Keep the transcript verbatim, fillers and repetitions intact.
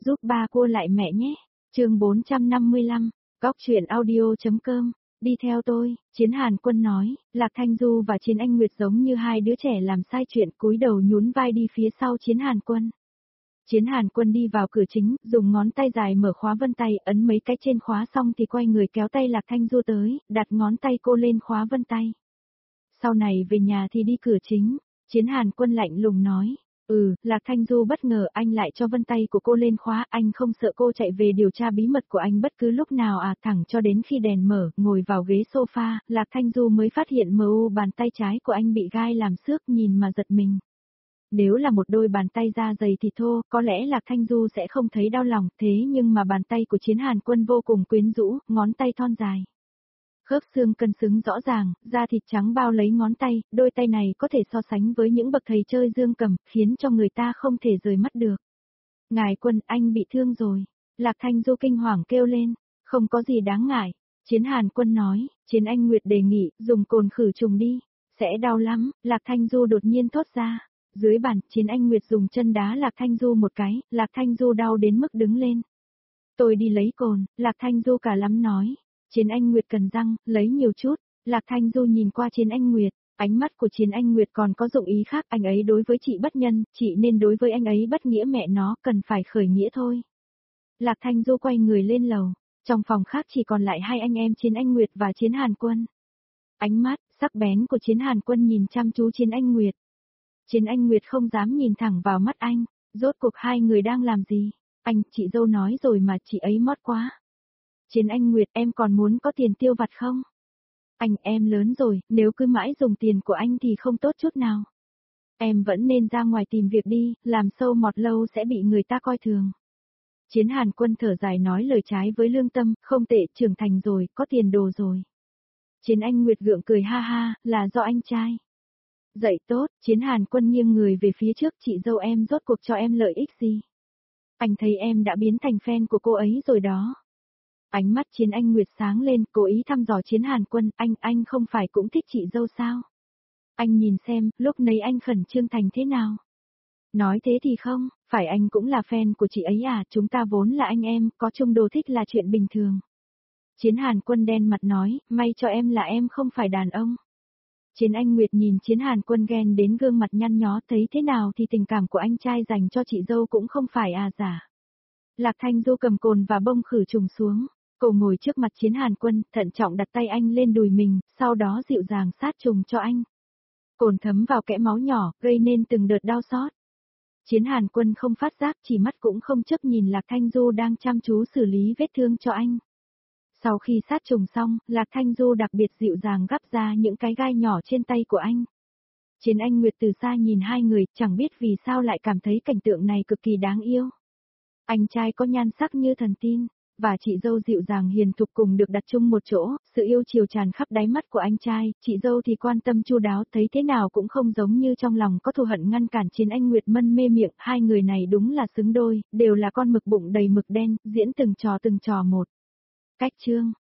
giúp ba cua lại mẹ nhé. Chương bốn trăm năm mươi lăm, Cóc truyện audio chấm com. Đi theo tôi, Chiến Hàn Quân nói. Lạc Thanh Du và Chiến Anh Nguyệt giống như hai đứa trẻ làm sai chuyện, cúi đầu nhún vai đi phía sau Chiến Hàn Quân. Chiến Hàn Quân đi vào cửa chính, dùng ngón tay dài mở khóa vân tay, ấn mấy cái trên khóa xong thì quay người kéo tay Lạc Thanh Du tới, đặt ngón tay cô lên khóa vân tay. Sau này về nhà thì đi cửa chính. Chiến Hàn Quân lạnh lùng nói. Ừ, Lạc Thanh Du bất ngờ anh lại cho vân tay của cô lên khóa, anh không sợ cô chạy về điều tra bí mật của anh bất cứ lúc nào à, thẳng cho đến khi đèn mở, ngồi vào ghế sofa, Lạc Thanh Du mới phát hiện mờ u bàn tay trái của anh bị gai làm xước, nhìn mà giật mình. Nếu là một đôi bàn tay da dày thì thô, có lẽ Lạc Thanh Du sẽ không thấy đau lòng, thế nhưng mà bàn tay của Chiến Hàn Quân vô cùng quyến rũ, ngón tay thon dài. Khớp xương cân xứng rõ ràng, da thịt trắng bao lấy ngón tay, đôi tay này có thể so sánh với những bậc thầy chơi dương cầm, khiến cho người ta không thể rời mắt được. Ngài Quân, anh bị thương rồi. Lạc Thanh Du kinh hoàng kêu lên. Không có gì đáng ngại. Chiến Hàn Quân nói. Chiến Anh Nguyệt đề nghị, dùng cồn khử trùng đi. Sẽ đau lắm. Lạc Thanh Du đột nhiên thốt ra. Dưới bàn, Chiến Anh Nguyệt dùng chân đá Lạc Thanh Du một cái, Lạc Thanh Du đau đến mức đứng lên. Tôi đi lấy cồn. Lạc Thanh Du cả lắm nói. Chiến Anh Nguyệt cần răng, lấy nhiều chút. Lạc Thanh Du nhìn qua Chiến Anh Nguyệt, ánh mắt của Chiến Anh Nguyệt còn có dụng ý khác, anh ấy đối với chị bất nhân, chị nên đối với anh ấy bất nghĩa, mẹ nó cần phải khởi nghĩa thôi. Lạc Thanh Du quay người lên lầu, trong phòng khác chỉ còn lại hai anh em Chiến Anh Nguyệt và Chiến Hàn Quân. Ánh mắt sắc bén của Chiến Hàn Quân nhìn chăm chú Chiến Anh Nguyệt. Chiến Anh Nguyệt không dám nhìn thẳng vào mắt anh, rốt cuộc hai người đang làm gì? Anh, chị dâu nói rồi mà, chị ấy mót quá. Chiến Anh Nguyệt, em còn muốn có tiền tiêu vặt không? Anh, em lớn rồi, nếu cứ mãi dùng tiền của anh thì không tốt chút nào. Em vẫn nên ra ngoài tìm việc đi, làm sâu mọt lâu sẽ bị người ta coi thường. Chiến Hàn Quân thở dài nói lời trái với lương tâm, không tệ, trưởng thành rồi, có tiền đồ rồi. Chiến Anh Nguyệt gượng cười ha ha, là do anh trai. Dậy tốt, Chiến Hàn Quân nghiêng người về phía trước, chị dâu em rốt cuộc cho em lợi ích gì? Anh thấy em đã biến thành fan của cô ấy rồi đó. Ánh mắt Chiến Anh Nguyệt sáng lên, cố ý thăm dò Chiến Hàn Quân, anh, anh không phải cũng thích chị dâu sao? Anh nhìn xem, lúc nấy anh khẩn trương thành thế nào? Nói thế thì không, phải anh cũng là fan của chị ấy à, chúng ta vốn là anh em, có chung đồ thích là chuyện bình thường. Chiến Hàn Quân đen mặt nói, may cho em là em không phải đàn ông. Chiến Anh Nguyệt nhìn Chiến Hàn Quân ghen đến gương mặt nhăn nhó, thấy thế nào thì tình cảm của anh trai dành cho chị dâu cũng không phải à giả. Lạc Thanh Du cầm cồn và bông khử trùng xuống. Cô ngồi trước mặt Chiến Hàn Quân, thận trọng đặt tay anh lên đùi mình, sau đó dịu dàng sát trùng cho anh. Cồn thấm vào kẽ máu nhỏ, gây nên từng đợt đau xót. Chiến Hàn Quân không phát giác, chỉ mắt cũng không chớp nhìn Lạc Thanh Du đang chăm chú xử lý vết thương cho anh. Sau khi sát trùng xong, Lạc Thanh Du đặc biệt dịu dàng gắp ra những cái gai nhỏ trên tay của anh. Chiến Anh Nguyệt từ xa nhìn hai người, chẳng biết vì sao lại cảm thấy cảnh tượng này cực kỳ đáng yêu. Anh trai có nhan sắc như thần tiên, và chị dâu dịu dàng hiền thục cùng được đặt chung một chỗ, sự yêu chiều tràn khắp đáy mắt của anh trai, chị dâu thì quan tâm chu đáo, thấy thế nào cũng không giống như trong lòng có thù hận ngăn cản. Chiến Anh Nguyệt mân mê miệng, hai người này đúng là xứng đôi, đều là con mực bụng đầy mực đen, diễn từng trò từng trò một. Cách chương